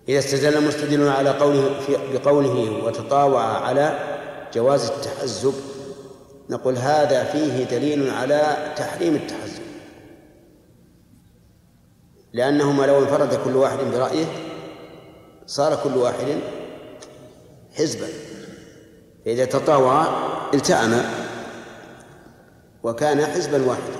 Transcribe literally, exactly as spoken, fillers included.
إذا استدل مستدل على قوله في بقوله وتطاوع على جواز التحزب نقول هذا فيه دليل على تحريم التحزب، لأنهما لو انفرد كل واحد برأيه صار كل واحد حزبا، فإذا تطاوع التأم وكان حزبا واحدا.